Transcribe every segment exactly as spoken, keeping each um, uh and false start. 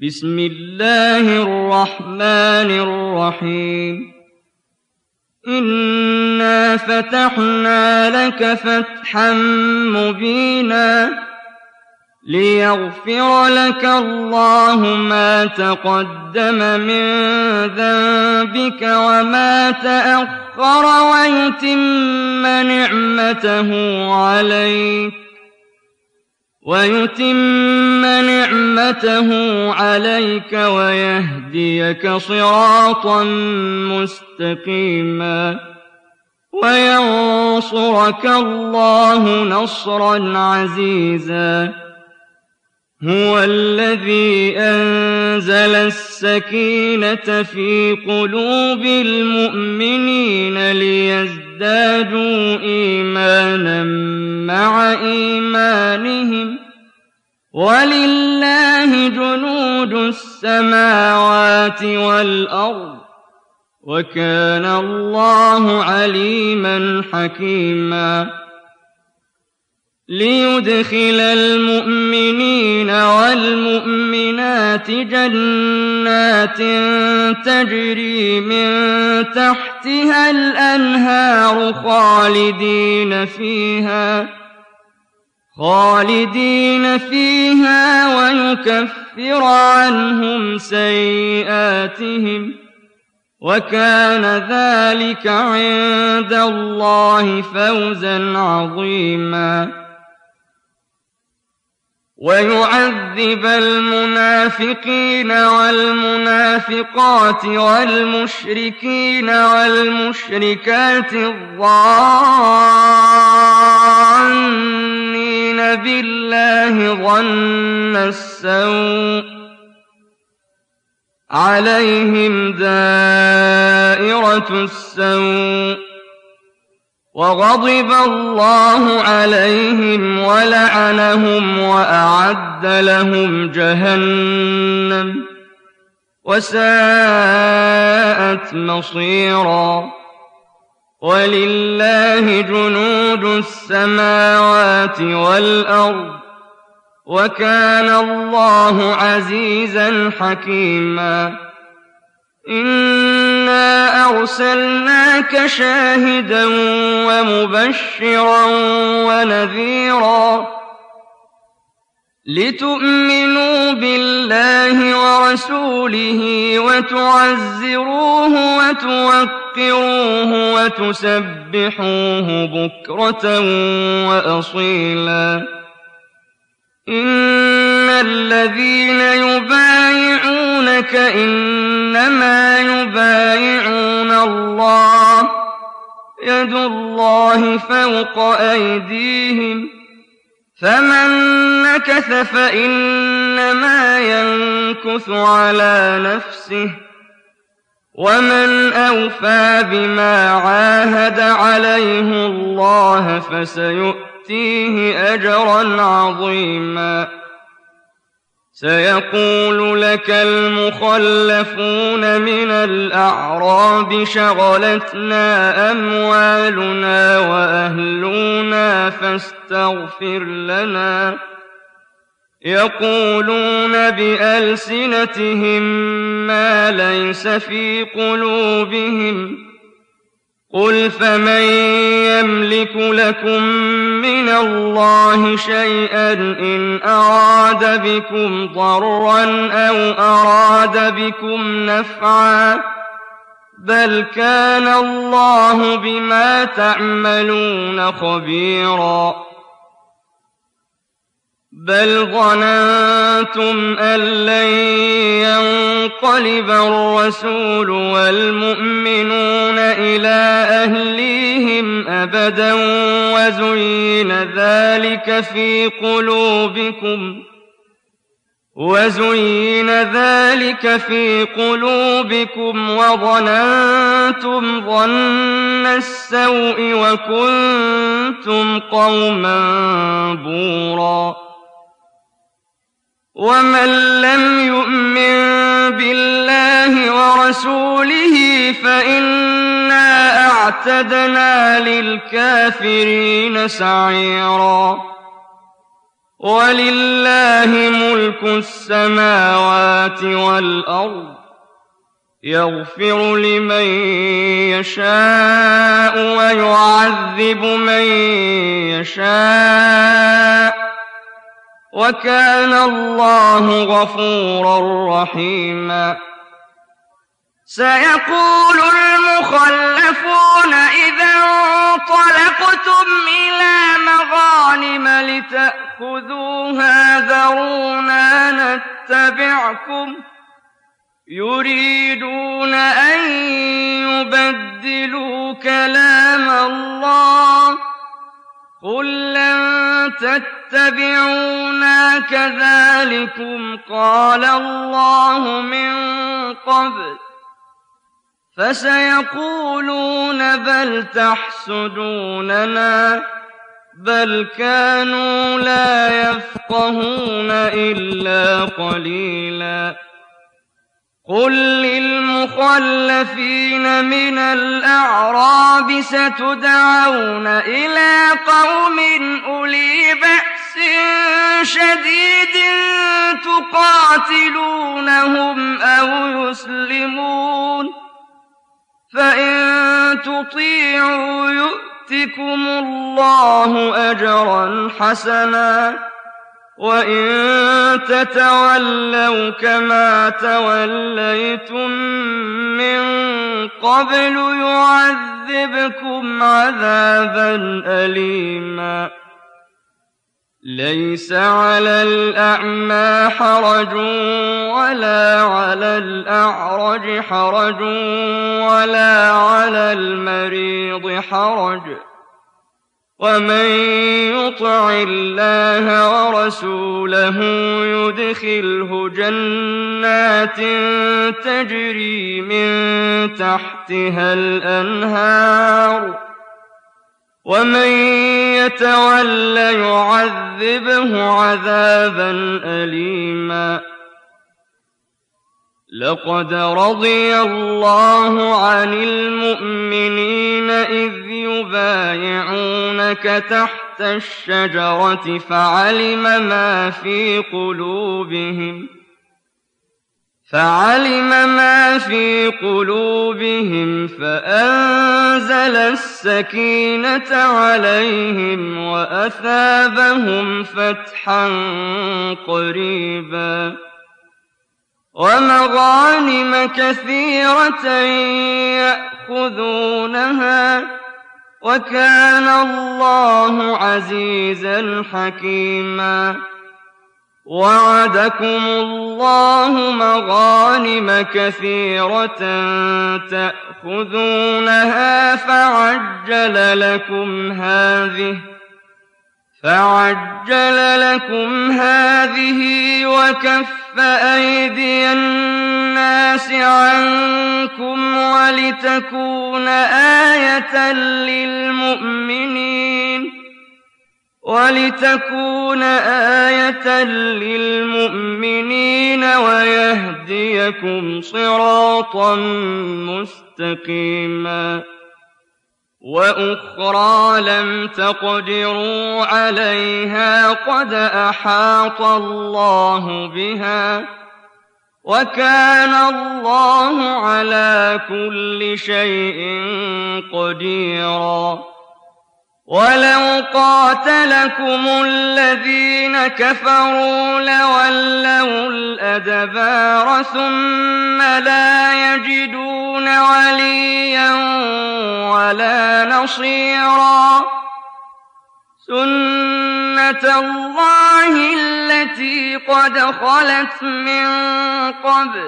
بسم الله الرحمن الرحيم إنا فتحنا لك فتحا مبينا ليغفر لك الله ما تقدم من ذنبك وما تأخر ويتم نعمته عليك ويتم نعمته عليك ويهديك صراطا مستقيما وينصرك الله نصرا عزيزا هو الذي أنزل السكينة في قلوب المؤمنين ليزدادوا إيمانا مع إيمانهم ولله جنود السماوات والأرض وكان الله عليما حكيما ليدخل المؤمنين والمؤمنات جنات تجري من تحتها الأنهار خالدين فيها خالدين فيها ويكفر عنهم سيئاتهم وكان ذلك عند الله فوزا عظيما ويعذب المنافقين والمنافقات والمشركين والمشركات الظانين بالله ظن السوء عليهم دائرة السوء وغضب الله عليهم ولعنهم وأعد لهم جهنم وساءت مصيرا ولله جنود السماوات والأرض وكان الله عزيزا حكيما إنا أرسلناك شاهدا ومبشرا ونذيرا لتؤمنوا بالله ورسوله وتعزروه وتوقروه وتسبحوه بكرة وأصيلا إن الذين يبايعونك إنما يبايعون الله يد الله فوق أيديهم فمن نكث فإنما ينكث على نفسه ومن أوفى بما عاهد عليه الله فسيؤتيه فيه أجرا عظيما سيقول لك المخلفون من الأعراب شغلتنا أموالنا وأهلنا فاستغفر لنا يقولون بألسنتهم ما ليس في قلوبهم قل فمن يملك لكم من الله شيئا إن أراد بكم ضرا أو أراد بكم نفعا بل كان الله بما تعملون خبيرا بل ظننتم أن لن ينقلب الرسول والمؤمنون إلى أهليهم أبدا وزين ذلك في قلوبكم وزين ذلك في قلوبكم وظننتم ظن السوء وكنتم قوما بورا ومن لم يؤمن بالله ورسوله فإنا أعتدنا للكافرين سعيرا وَلِلَّهِ مُلْكُ السَّمَاوَاتِ وَالْأَرْضِ يَغْفِرُ لِمَن يَشَاءُ وَيُعَذِّبُ مَن يَشَاءُ وَكَانَ اللَّهُ غَفُورًا رَّحِيمًا. سيقول المخلفون إذا انطلقتم إلى مغانم لتأخذوها ذرونا نتبعكم يريدون أن يبدلوا كلام الله قل لن تتبعونا كذلكم قال الله من قبل فسيقولون بل تحسدوننا بل كانوا لا يفقهون إلا قليلا. قل للمخلفين من الأعراب ستدعون إلى قوم أولي بأس شديد تقاتلونهم أو يسلمون فإن تطيعوا يؤتكم الله أجرا حسنا وإن تتولوا كما توليتم من قبل يعذبكم عذابا أليما. ليس على الأعمى حرج ولا على الأعرج حرج ولا على المريض حرج ومن يطع الله ورسوله يدخله جنات تجري من تحتها الأنهار ومن يتول يعذبه عذابا أليما. لقد رضي الله عن المؤمنين إذ يبايعونك تحت الشجرة فعلم ما في قلوبهم فعلم ما في قلوبهم فأنزل السكينة عليهم وأثابهم فتحا قريبا ومغانم كثيرة يأخذونها وكان الله عزيزا حكيما. وعدكم الله مغانم كثيرة تأخذونها فعجل لكم هذه فعجل لكم هذه وكف أيدي الناس عنكم ولتكون آية للمؤمنين ولتكون آية للمؤمنين ويهديكم صراطا مستقيما. وأخرى لم تقدروا عليها قد أحاط الله بها وكان الله على كل شيء قديرا. ولو قاتلكم الذين كفروا لولوا الأدبار ثم لا يجدون وليا ولا نصيرا. سنة الله التي قد خلت من قبل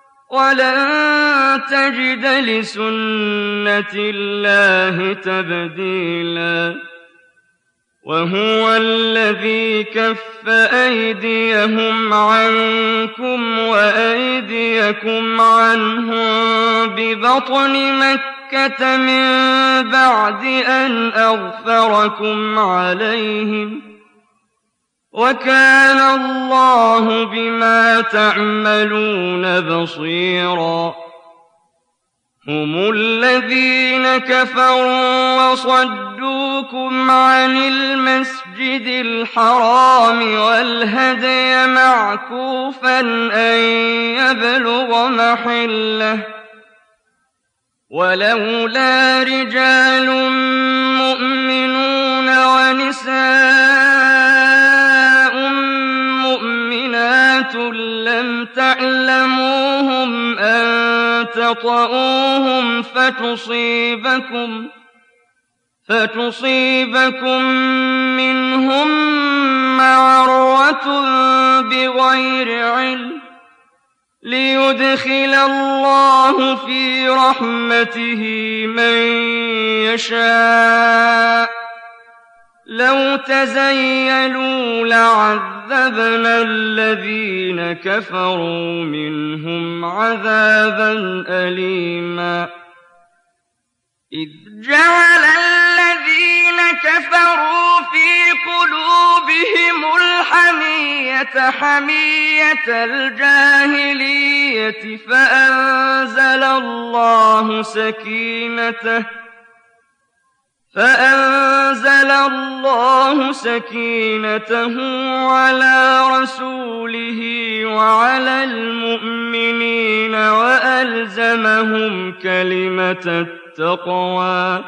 ولن تجد لسنة الله تبديلا. وهو الذي كف أيديهم عنكم وأيديكم عنهم ببطن مكة من بعد أن أغفركم عليهم وكان الله بما تعملون بصيرا. هم الذين كفروا وصدوكم عن المسجد المسجد الحرام والهدي معكوفا أن يبلغ محله ولولا رجال مؤمنون ونساء مؤمنات لم تعلموهم أن تطؤوهم فتصيبكم فتصيبكم منهم معرة بغير علم ليدخل الله في رحمته من يشاء لو تزيلوا لعذبنا الذين كفروا منهم عذابا أليما إذ جعل الذين كفروا في قلوبهم الحمية حمية الجاهلية فأنزل الله سكينته فأنزل الله سكينته على رسوله وعلى المؤمنين وألزمهم كلمة التقوى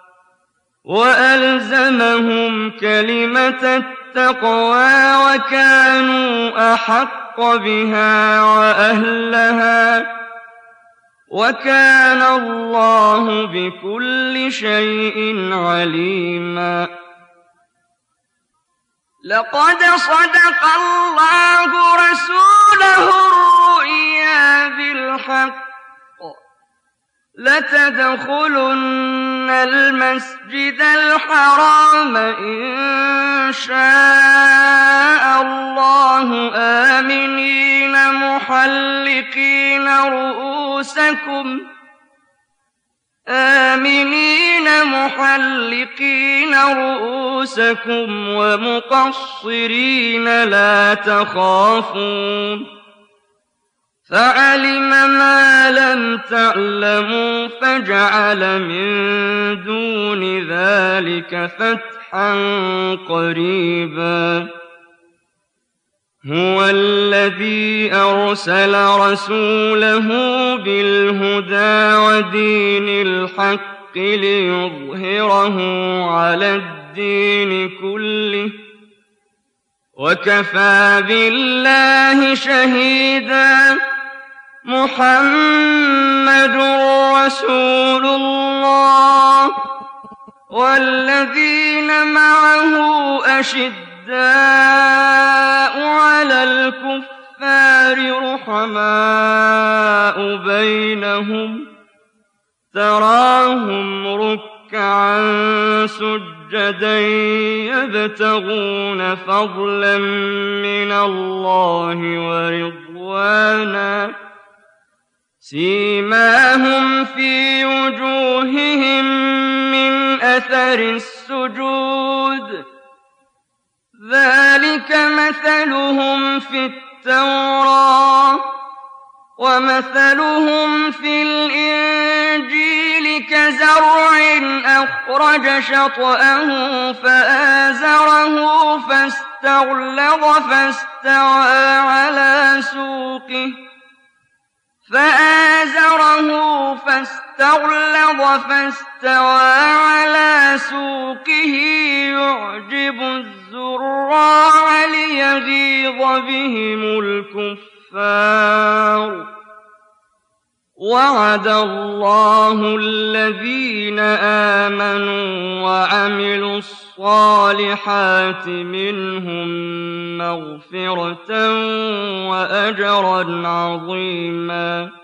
وألزمهم كلمة التقوى وكانوا أحق بها وأهلها وكان الله بكل شيء عليما لقد صدق الله رسوله الرؤيا بالحق لتدخلن المسجد الحرام إن شاء الله آمنين محلقين رؤوسكم آمنين محلقين رؤوسكم ومقصرين لا تخافون فعلم ما لم تعلموا فجعل من دون ذلك فتحا قريبا هو الذي أرسل رسوله بالهدى ودين الحق ليظهره على الدين كله وكفى بالله شهيدا محمد رسول الله والذين معه أشداء على الكفار رحماء بينهم تراهم ركعا سجدا يبتغون فضلا من الله ورضوانا سيماهم في وجوههم من أثر السجود ذلك مثلهم في التوراة ومثلهم في الإنجيل كزرع أخرج شطأه فآزره فاستغلظ فاستوى على سوقه فآزره فاستغلظ فاستوى على سوقه يعجب الزراع ليغيظ بهم الكفار وعد الله الذين آمنوا وعملوا الصالحات منهم مغفرة وأجرا عظيما